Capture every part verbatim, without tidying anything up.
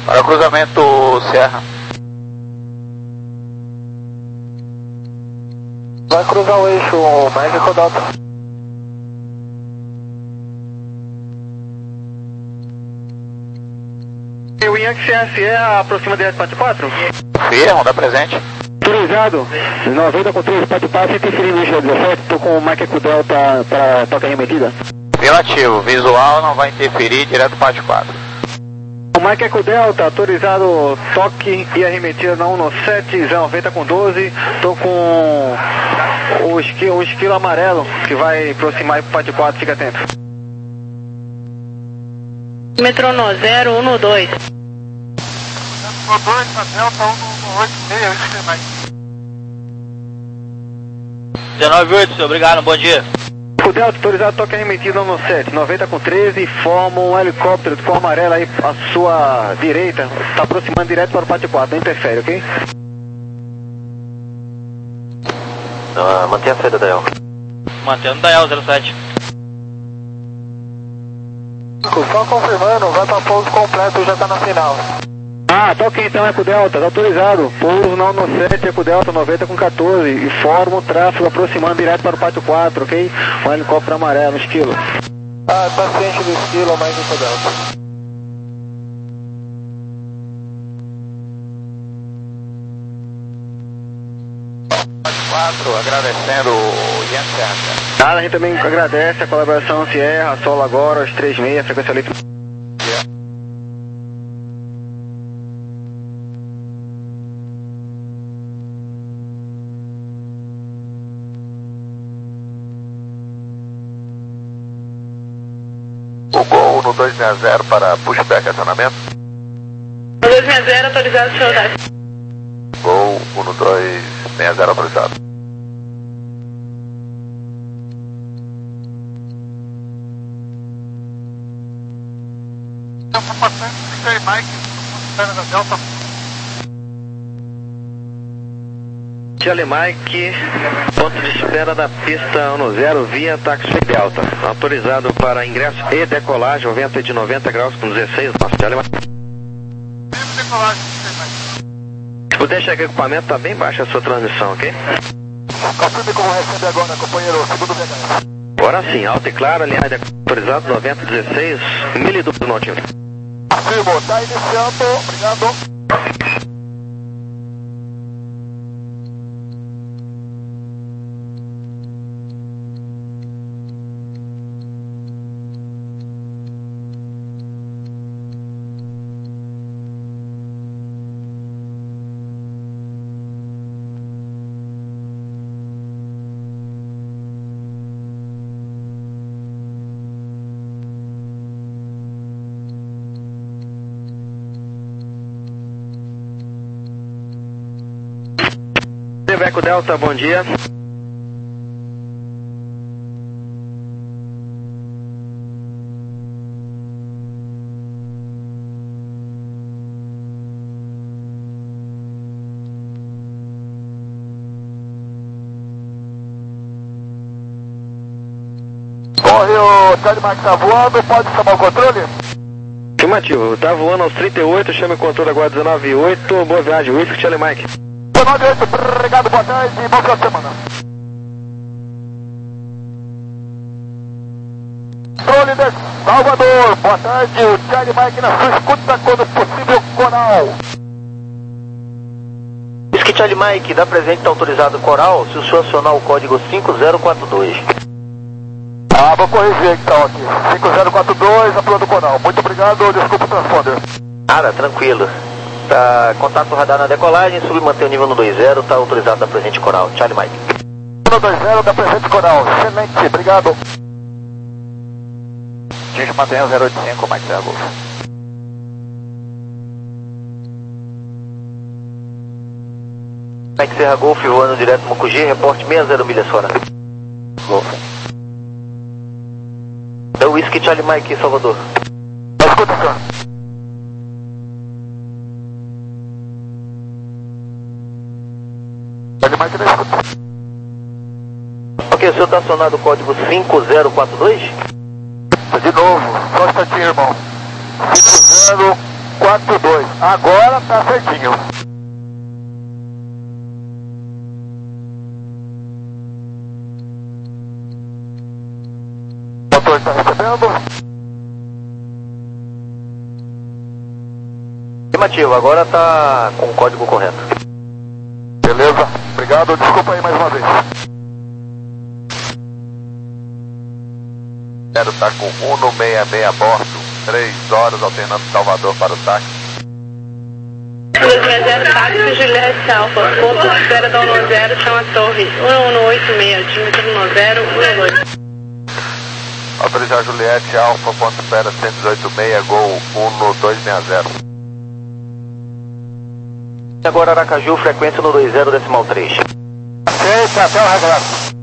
Para cruzamento Serra. Vai cruzar o eixo México Delta. E o Yankee Sierra Sierra aproxima direto quatro quatro? Sierra, dá presente. Autorizado, noventa com três, pode passar, interferir no eixo dezessete, tô com o Mike Eco Delta para toca remetida. Relativo, visual não vai interferir, direto quatro quatro. O Mike Eco Delta, autorizado toque e arremetida na um sete, zero noventa com doze, tô com o esquilo, o esquilo amarelo que vai aproximar para o quatro quatro, fica atento. Metrono zero um dois. um dois para Delta um oito seis, isso é mais. dezenove oito, obrigado, bom dia. O Delta, autorizado toque arremetida no sete, noventa com treze, forma um helicóptero de cor amarela aí à sua direita, está aproximando direto para o quatro quatro, não interfere, ok? Ah, mantenha a saída da Dial. Mantendo Dial zero sete. Só confirmando, vai para pouso completo, já está na final. Ah, toque então, Eco Delta, tá autorizado. Pouso na um sete, Eco Delta noventa com quatorze. E forma o tráfego aproximando direto para o quatro quatro, ok? Um helicóptero amarelo, esquilo. Ah, tá ciente do esquilo, mais Eco Delta. quatro, agradecendo o Yankee Sierra. Nada, a gente também agradece a colaboração Sierra, Solo agora, os três seis, frequência elétrica. O Gol no dois seis zero para pushback acionamento. dois seis zero autorizado, senhor Dai. Gol um dois seis zero autorizado. Tempo passando, fica aí, Mike, espera da Delta. Charlie Mike, ponto de espera da pista um zero via táxi Delta. Autorizado para ingresso e decolagem, o vento é de noventa graus com dezesseis nós. Charlie Mike. Mesmo decolagem, Mike. Se puder chegar o equipamento, tá bem baixa a sua transmissão, ok? Confirme como recebe agora, companheiro, segundo V H S. Agora sim, alto e claro, alinhado autorizado noventa dezesseis, mil e duplo notinho. Afirmo, tá iniciando, obrigado. Eco Delta, bom dia. Corre, o Charlie Mike tá voando, pode chamar o controle? Afirmativo, tá voando aos trinta e oito, chama o controle agora dezenove oito, boa viagem, Whisky Charlie Mike. dezenove oito, obrigado, boa tarde e bom final de semana. Controle de Salvador, boa tarde, o Charlie Mike na sua escuta quando possível, Coral. Whisky Charlie Mike, dá presente, tá autorizado Coral, se o senhor acionar o código cinco zero quatro dois. Ah, vou corrigir então aqui, cinco zero quatro dois, a do Coral. Muito obrigado, desculpa o transponder. Cara, tranquilo. Tá, contato radar na decolagem, sub mantém o nível no dois zero, tá autorizado da presente Coral. Charlie Mike. No dois zero da presente Coral, excelente, obrigado. A gente mantém o zero oito cinco, Mike Serra Golf. Mike Serra Golf voando direto no Mucugi, reporte sessenta milhas fora. Golf. É o Whisky Charlie Mike em Salvador. Escuta, senhor. Charlie Mike na escuta. Ok, o senhor tá acionado o código cinco zero quatro dois? De novo, só um instantinho, irmão. cinco zero quatro quatro dois. Agora tá certinho. O motor está recebendo. Afirmativo, agora tá com o código correto. Beleza, obrigado, desculpa aí mais uma vez. Zero tá com um no seis seis a bordo, três horas alternando Salvador para o táxi. dois seis zero, táxi Juliette Alfa, ponto de espera da um zero, chama Torre, um um oito seis, dímetro um zero, um dois. Autorizar Juliette Alfa, ponto de espera cento e dezoito seis, Gol um dois seis zero. Agora Aracaju, frequência no dois zero decimal três. Aceita, até o regular.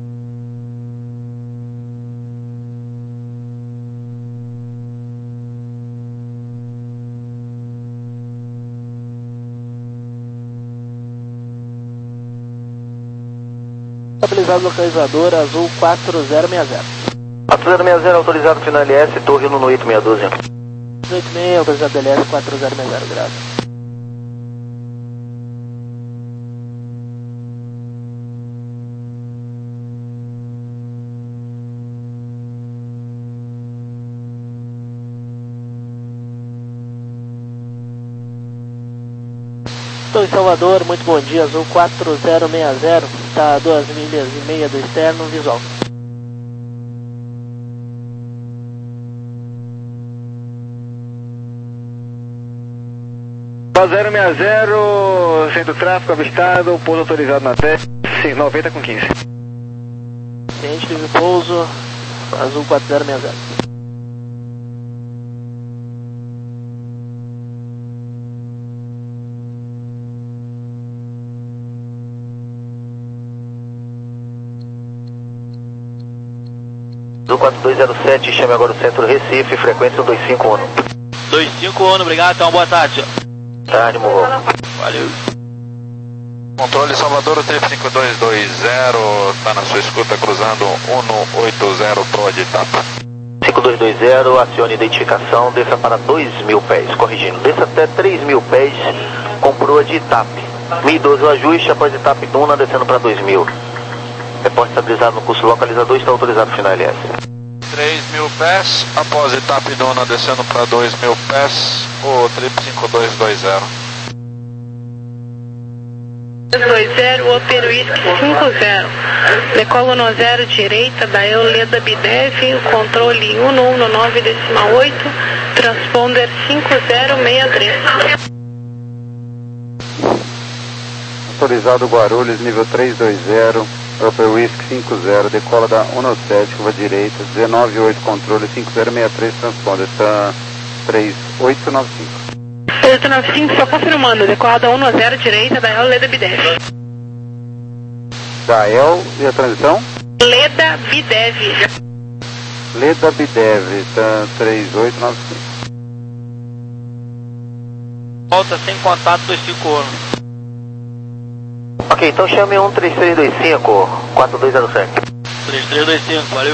Estabilizado localizador azul quatro zero seis zero. quatro zero seis zero, autorizado final L S, torre no oito seis um dois. oito seis, autorizado L S quatro zero seis zero, graças. Estou em Salvador, muito bom dia, azul quatro zero seis zero, está a duas milhas e meia do externo, visual. zero seis zero, centro tráfego avistado, pouso autorizado na teste, noventa com quinze. Cliente livre pouso, azul quatro zero seis zero. Azul quatro dois zero sete, chame agora o centro Recife, frequência dois cinco um. dois cinco um, obrigado, então boa tarde. Tarde, morro. Valeu. Controle Salvador, o trip cinco dois dois zero, está na sua escuta cruzando um no oito zero, proa de etapa. cinco dois dois zero, acione identificação, desça para dois mil pés, corrigindo, desça até três mil pés com proa de TAP. mil e doze o ajuste, após etapa Duna, descendo para dois mil. Reporte estabilizado no curso localizador, está autorizado final L S. três mil pés, após etapa Duna, descendo para dois mil pés, o trip cinco dois dois zero. dois zero, Oper Whisky cinco zero. Decola no zero direita da Euleda Bidev, controle um um nove decimal oito, transponder cinco zero seis três. Autorizado Guarulhos, nível três dois zero, Oper Whisky cinco zero, decola da um sete, curva direita, dezenove oito, controle cinco zero seis três, transponder, está três oito nove cinco. três oito nove cinco, só confirmando, decolada um zero direita da El Leda Bidev. Da El e a transição? Leda Bidev. Leda Bidev, está três oito nove cinco. Volta sem contato dois cinco um. Ok, então chame um três três dois cinco, quatro dois zero sete. três três dois cinco, valeu.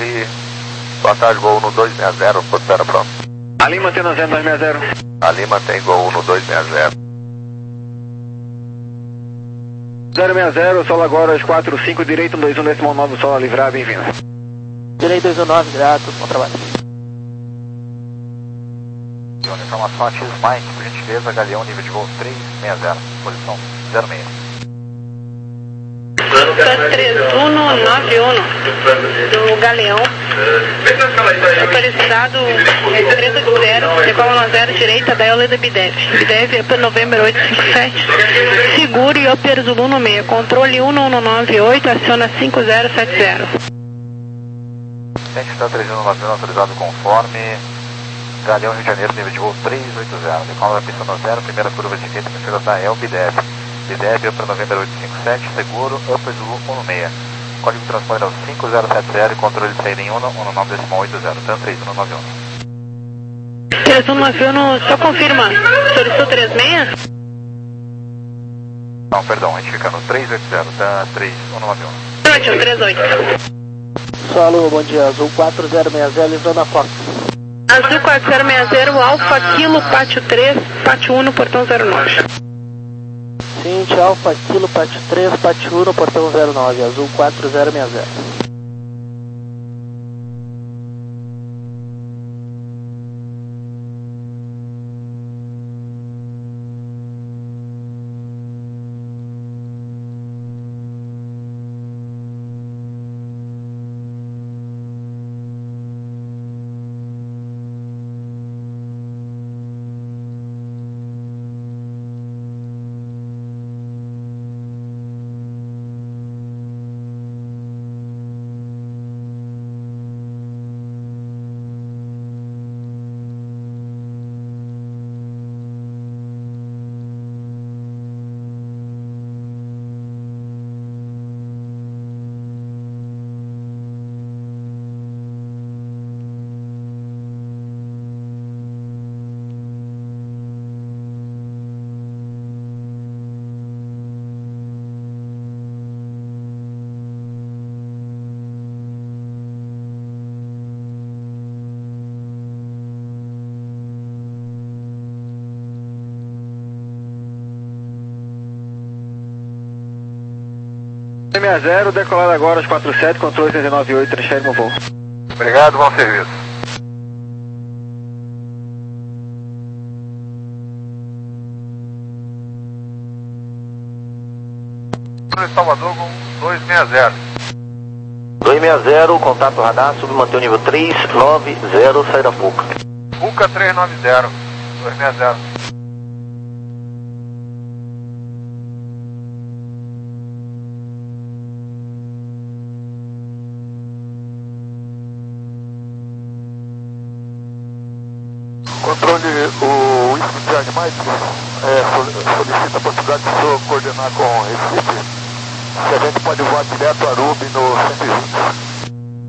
Livre. Boa tarde, Gol um dois seis zero, Porto Zero pronto. Ali mantendo a zero dois seis zero. Ali mantém Gol um dois seis zero. zero seis zero, solo agora, quatro cinco, direito, um dois um, decimal nove, solo livrar, bem-vindo. Direito dois um nove, grato, bom trabalho. Informação X Mike, por gentileza, Galeão, nível de voo três seis zero, posição zero seis. três um nove um do Galeão, autorizado três oito zero, decola no zero direita da Euleda Bidev, Bidev Upper November oito cinco sete, seguro e Upper Zulu no meio, controle um um nove oito, aciona cinco zero sete zero. Gente, está três um nove um, autorizado conforme, Galeão, Rio de Janeiro, nível de voo três oito zero, decola da pista no zero, primeira curva de direita, terceira da El Bidev. Bidev, Upper November oito cinco sete, seguro, Upper Zulu um seis. Código de transponder é o cinco zero sete zero e controle de saída em um um nove decimal oito zero, TAM três um nove um. três um nove um, só confirma, solicitou três seis? Não, perdão, a gente fica no três oito zero, TAM três um nove um. Ótimo, três oito. Solo, bom dia, Azul quatro zero seis zero, livrando a foto. Azul quatro zero seis zero, Alfa Kilo, Pátio três, Pátio um, portão zero nove. Cinti, Alfa Kilo, Pátio três, Pátio um, portão zero nove, Azul quatro zero seis zero. seis zero, decolado agora aos quatro sete, controle três nove oito, transfere meu voo. Obrigado, bom serviço. Salvador com dois seis zero. dois seis zero, contato radar, submantém o nível três nove zero, saída Fuca. Fuca três nove zero, dois seis zero. Controle, o Whisky Charlie Mike é, solicita a possibilidade de o senhor coordenar com o Recife, se a gente pode voar direto a Arubi no cento e vinte.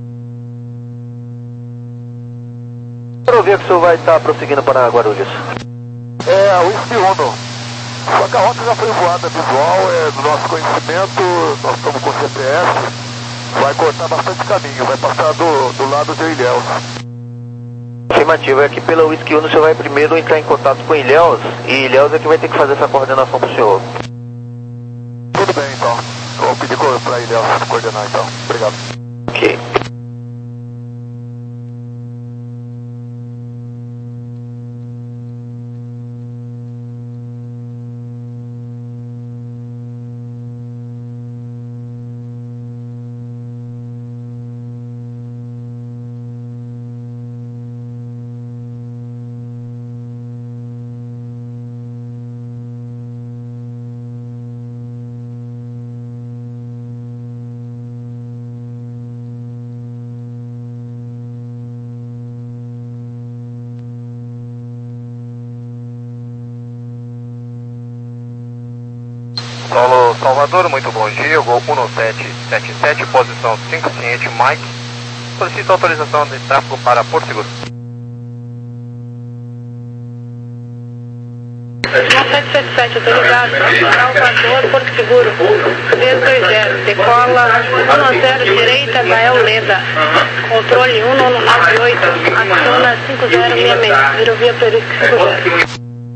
Quero ver que o senhor vai estar prosseguindo para Guarulhos. É, a Whisky Uno. Só que a rota já foi voada visual, é do nosso conhecimento, nós estamos com C P S, vai cortar bastante caminho, vai passar do, do lado de Ilhéus. Afirmativo, é que pela Whisky Uno o senhor vai primeiro entrar em contato com Ilhéus, e Ilhéus é que vai ter que fazer essa coordenação para o senhor. Tudo bem então, eu vou pedir para Ilhéus coordenar então, obrigado. Ok. Solo Salvador, muito bom dia, Gol um sete sete sete, posição cinco ciente, Mike. Solicito autorização de tráfego para Porto Seguro. um sete sete sete, autorizado, Salvador, Porto Seguro, três dois zero. decola um zero direita da El Leda. Controle um nove nove oito, aciona cinco zero seis seis, Aerovia Perisco cinco zero.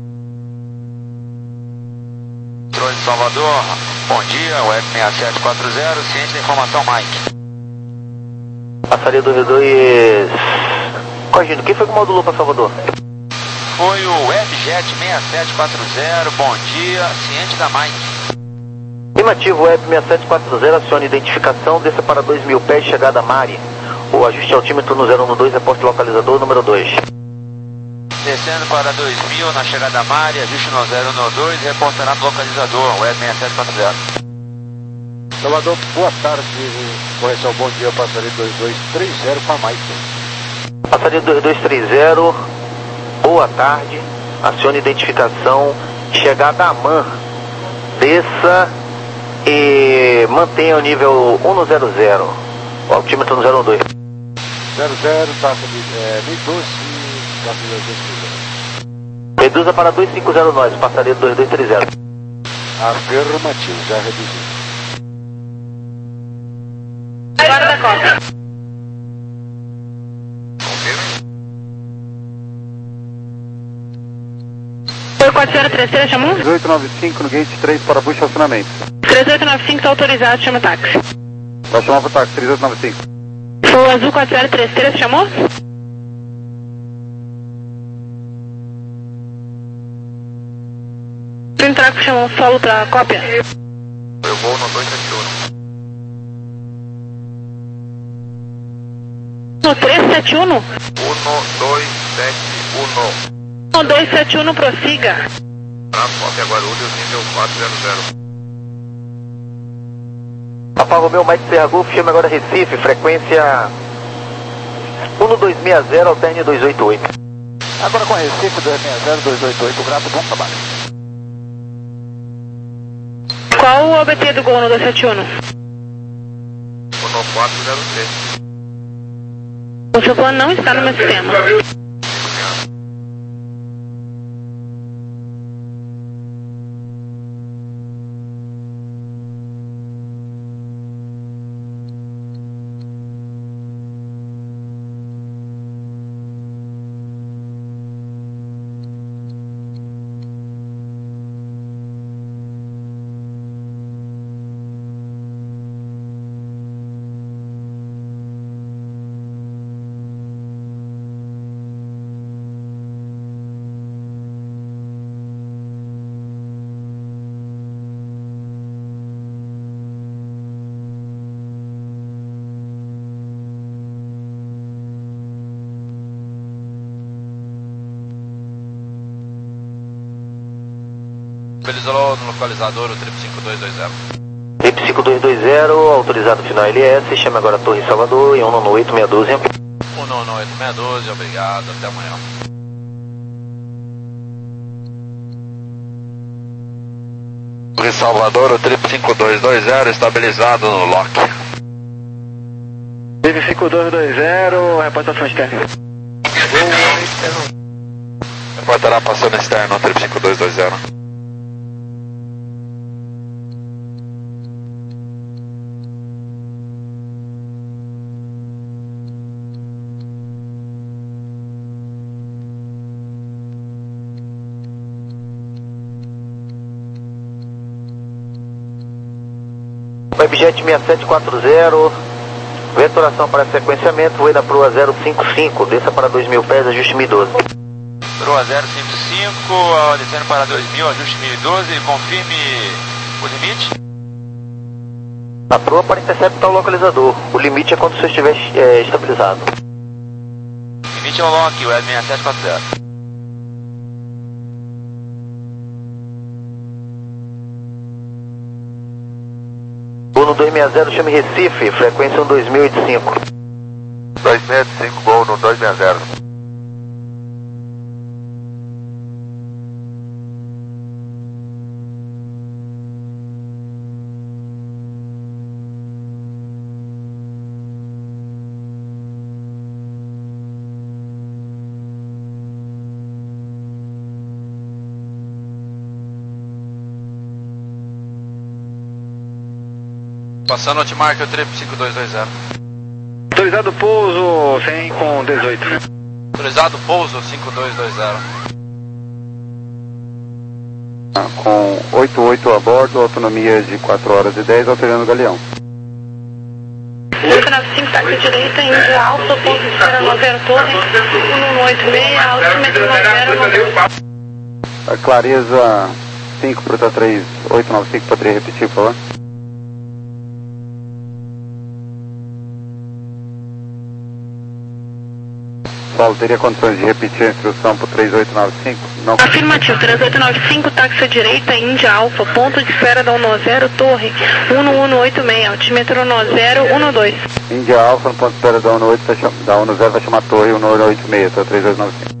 Controle de Salvador, bom dia, Web seis sete quatro zero, ciente da informação Mike. Passaria do dois. Corrigindo, quem foi que modulou para Salvador? Foi o Webjet seis sete quatro zero, bom dia, ciente da Mike. Afirmativo, Web seis sete quatro zero, acione identificação, desça para dois mil pés, chegada a Mari. O ajuste altímetro no zero um dois, reporte localizador número dois. Descendo para dois mil na chegada a Mari, ajuste no zero um dois, reportará no localizador, Web seis sete quatro zero. Salvador, boa tarde, correção, bom dia, passaria dois dois três zero com a Mike. Passaria dois dois três zero, boa tarde, acione identificação, chegada a Man, desça e mantenha o nível um zero zero, o altímetro no zero um dois. zero zero, taxa de é, Medusa, taxa de dois cinco zero. Medusa para dois cinco zero nós, passaria dois dois três zero. Afirmativo, já reduziu. Fora da Copa. Foi quatro zero três três, chamou? três oito nove cinco no gate três para bucha estacionamento. três oito nove cinco está autorizado, chama táxi. Vai chamar para o táxi, três oito nove cinco. Foi o azul quatro zero três três, chamou? Entrar que chamou solo para cópia. Eu vou no dois sete um. No três sete um? um dois sete um. No dois sete um, prossiga. Cópia Guarulhos, nível quatro zero zero. Alfa Romeo Mike Serra Golf, chama agora Recife, frequência um dois seis zero, alterne dois oito oito. Agora com a Recife dois seis zero dois oito oito, grato, bom trabalho. Qual o O B T do Gol no dois sete um? um quatro zero três. O seu plano não está no meu sistema. Mobilizou no localizador o trip cinco dois dois zero. Trip cinco dois dois zero, autorizado final L S, chama agora a Torre Salvador em um nove oito seis um zero. um nove oito seis um zero, obrigado, até amanhã. Torre Salvador, o trip cinco dois dois zero, estabilizado no lock. Trip cinco dois dois zero, reportação externa. Reportará passando externo, trip cinco dois dois zero. Webjet seis sete quatro zero, vetoração para sequenciamento, voe da proa zero cinco cinco, desça para dois mil pés, ajuste mil e doze. Proa zero cinco cinco, descendo para dois mil, ajuste mil e doze, confirme o limite. A proa para interceptar o localizador, o limite é quando você estiver é, estabilizado. Limite é o lock, Web seis sete quatro zero. Gol no dois seis zero, chame Recife, frequência um dois mil e cinco. dois seis cinco, gol no dois seis zero. Passando Hotmark, o trip cinco dois dois zero. Autorizado pouso cem com dezoito. Autorizado pouso cinco dois dois zero. Com oito oito a bordo, autonomia de quatro horas e dez, autorizando o Galeão. oito nove cinco, taxa direita, Índia Alfa, ponto de espera noventa Torre, um um oito seis, altímetro noventa. A Clareza cinco para o três oito nove cinco, poderia repetir, por favor? Paulo, teria condições de repetir a instrução para o três oito nove cinco? Não. Afirmativo, três oito nove cinco, taxa direita, Índia Alfa, ponto de espera da um zero Torre, um um oito seis, altímetro um zero um dois. Índia Alfa, no ponto de espera da um oito, vai cham... da um zero vai chamar Torre um oito seis, tá três oito nove cinco.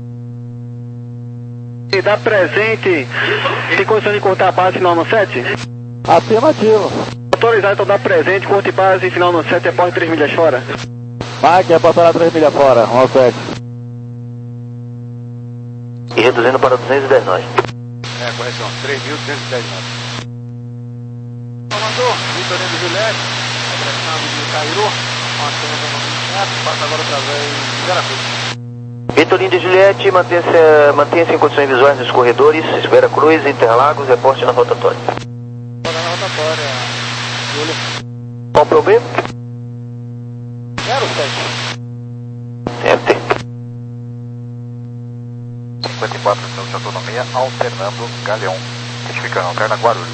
E dá presente, tem condição de cortar a base final no sete? Afirmativo. Autorizado, então dá presente, corte base final no sete, reporte três milhas fora. Mike, reportar três milhas fora, um sete. E reduzindo para duzentos e dez nós. É, correção, três mil duzentos e dez nós. Comandou, Vitorino do Juliette, abraçando de Cairo, mantendo no vinte metros, passa agora através de Veracruz. Vitorino de Juliette, mantenha-se mantenha em condições visuais nos corredores, Veracruz, Interlagos, reporte na rotatória. Roda na rotatória, Júlio. Qual o problema? zero sete. Enter. cinquenta e quatro minutos de autonomia, alternando Galeão, retificando, Carna Guarulhos.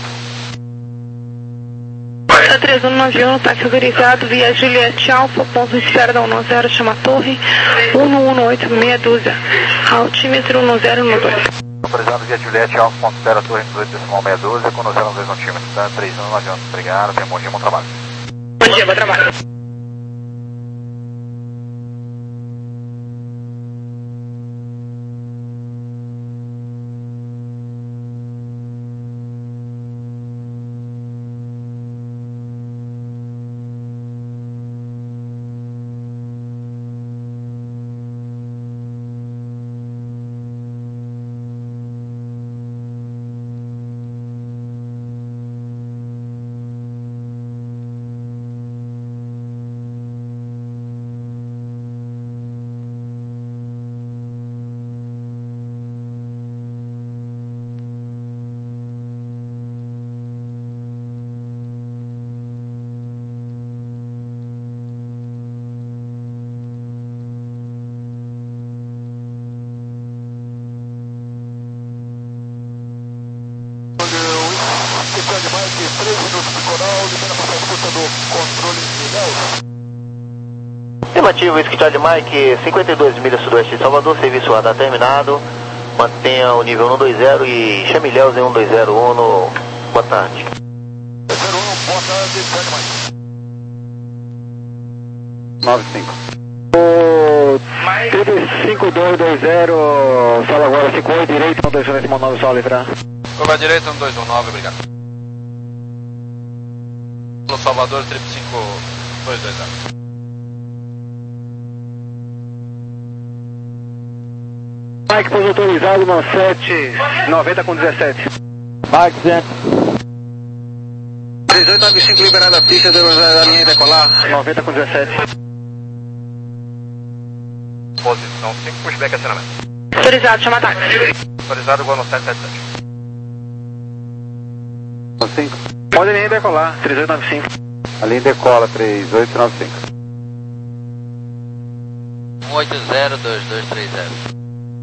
três um nove um, táxi autorizado via Juliette Alfa, ponto de espera da um zero, chama Torre, um um oito seis dúzia, altímetro um zero um dois. Autorizado via Juliette Alfa, ponto de espera, Torre dezoito decimal seis dúzia, com um zero um dois altímetro, tá? três um nove um, obrigado, tenha bom dia, bom trabalho. Bom dia, bom trabalho. três minutos de coral, libera para a escuta do controle de dez. Afirmativo, Whisky Charlie Mike, cinquenta e dois milhas sudoeste de Salvador, serviço radar terminado. Mantenha o nível um dois zero e chame Léus em um dois zero um no... Boa tarde. zero um, boa tarde, Charlie Mike. nove cinco. O cinco dois dois zero, fala agora, cinco oito direito, um dois zero nove, só livrar. Curva direita, um dois um nove, obrigado. No Salvador, trip cinco dois dois zero. Mike, pouso autorizado no sete noventa com dezessete. Mike, cento. três oito nove cinco liberada a pista, da linha decolar, noventa com dezessete. Posição cinco, pushback acionamento. Autorizado, chama táxi. Autorizado igual no sete sete sete. cinco. Pode linha decolar, três oito nove cinco. A linha decola, três oito nove cinco. um oito zero dois dois três zero.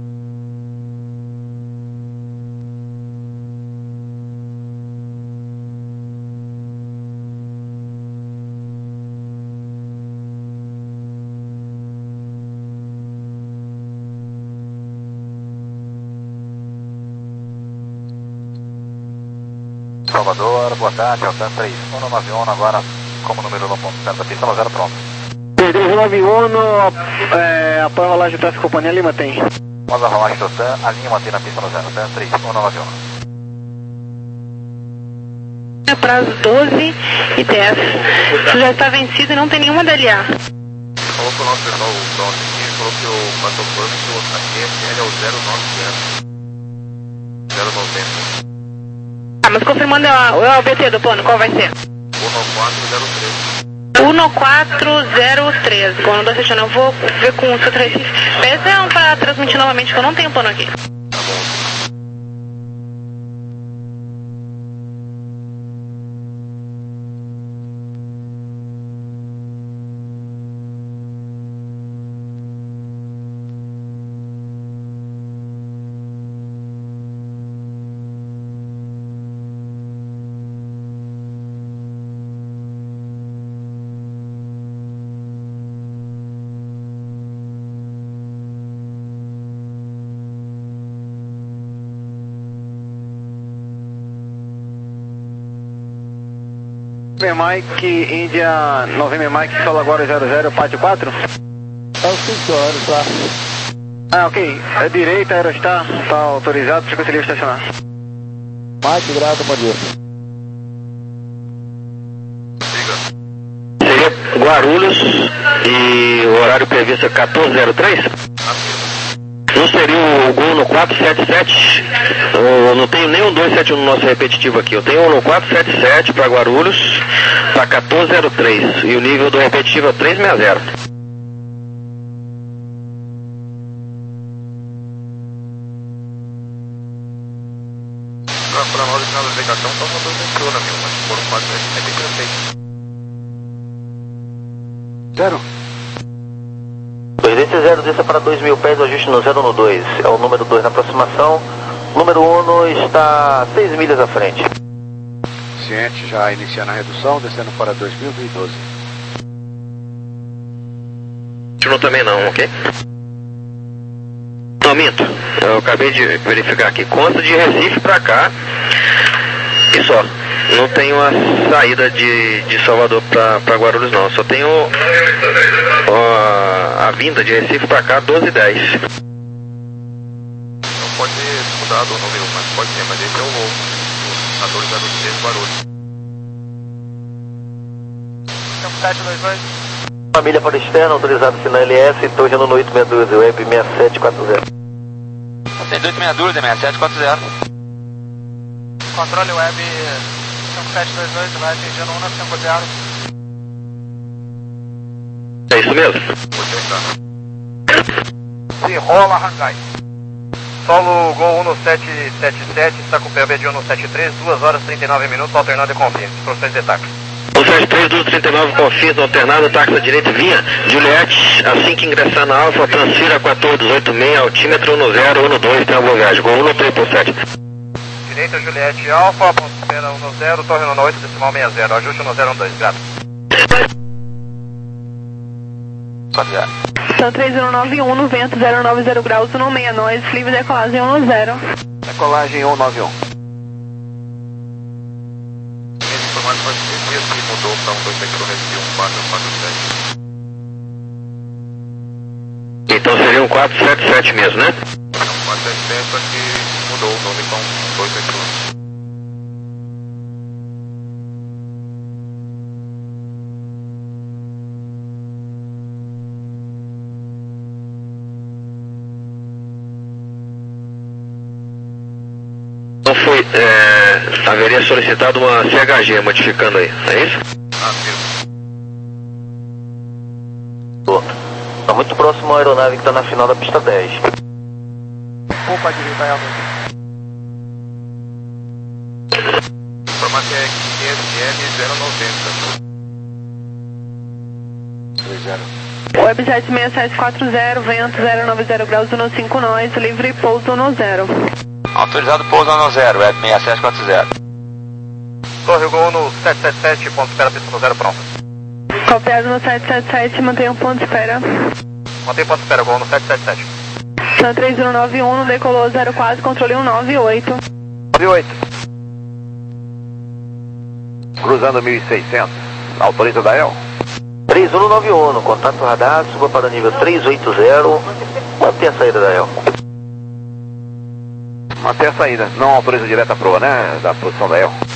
Salvador, boa tarde, Altan três um nove um, agora como número no ponto certo da pista, no zero pronto. três nove um, é, a prova lá de tráfego companhia Lima tem. Vamos arrumar a Altan, a linha mantém na pista no zero, Altan três um nove um. É prazo doze e dez. Isso já está vencido e não tem nenhuma D L A. Falou com o nosso pessoal, o pronto aqui, falou que o quatro aqui ele é o zero nove zero. zero noventa. Ah, mas confirmando é o A B T do plano, qual vai ser? O um quatro zero três, Gono dois sete nove, vou ver com o seu Recife. Peça um para transmitir novamente, que eu não tenho plano aqui. Mike, Índia, November Mike, Solo agora zero zero, Pátio quatro? É o cinco horas, tá? Ah, ok. É direita, Aerostar, tá autorizado, frequência livre estacionar. Mike, grado, bom dia. Seria Guarulhos e o horário previsto é quatorze zero três? Não seria o Gol no quatro sete sete? Eu não tenho nem um dois sete um no nosso repetitivo aqui. Eu tenho um no quatro sete sete para Guarulhos, para quatorze zero três. E o nível do repetitivo é três seis zero. Para nós, final da navegação, só uma dois entrou na minha, mas foram quatro sete sete. Zero. dois zero zero, desça para dois mil pés, o ajuste no zero no dois. É o número dois na aproximação. Número um está seis milhas à frente. Ciente, já iniciando a redução, descendo para dois mil e doze. Não também não, ok? Não, minto. Eu acabei de verificar aqui. Consta de Recife para cá e só. Não tenho a saída de, de Salvador para Guarulhos não. Só tenho a, a vinda de Recife para cá doze dez. Não pode ter mudado o número, mas pode ter, mas esse é o voo. O autorizado de três Guarulhos. sete dois dois. Família para externo, autorizado sinal L S, estou indo no oito seis dois, web seis sete quatro zero. Tem oito seis dois, seis sete quatro zero. Controle web cinco sete dois dois, vai atingindo um nove cinco zero. É isso mesmo? Se rola, Hangai. Solo Gol um no sete sete sete, está com o P B de um no sete três, duas horas e trinta e nove minutos, alternado e confins. Procede de táxi. um sete três, duas trinta e nove, confins, alternado, táxi à direita, vinha, Juliette, assim que ingressar na Alfa, transfira quatorze dezoito seis, altímetro no zero, um no dois, tem a boa viagem, Gol um no três sete. Direita Juliette Alfa, ponto espera um no zero, torre no oito, decimal sessenta, ajuste no zero um dois, gato. São três zero nove um, no vento zero nove zero graus, no seis nós, livre decolagem um no zero. Decolagem um nove um. Esse informado pode ser mesmo que mudou para um dois sete um quatro quatro sete. Então seria um quatro sete sete mesmo, né? Não, quatro sete sete, só que mudou o nome para um dois sete um. Então foi, é, haveria solicitado uma C H G modificando aí, é isso? Ah, sim. Está muito próximo à aeronave que está na final da pista dez. Opa, direita, Elton. Informação é quinhentos M zero noventa. dois zero. Webjet seis sete quatro zero, vento zero nove zero graus, no cinco nós, livre pouso no zero. Autorizado pouso no zero, web seis sete quatro zero. Torre Gol no sete sete sete, ponto espera, pista no zero, pronto. Copiado no sete sete sete, mantenha um ponto de espera. Mantém ponto de espera, Gol no sete sete sete. São três zero nove um, decolou zero quatro, controle um nove oito. nove oito. Cruzando mil e seiscentos. Autoriza da E L. três um nove um, contato radar, suba para nível três oito zero, mantém a saída da E L. Mantém a saída, não autoriza direta a proa, né? Da posição da E L.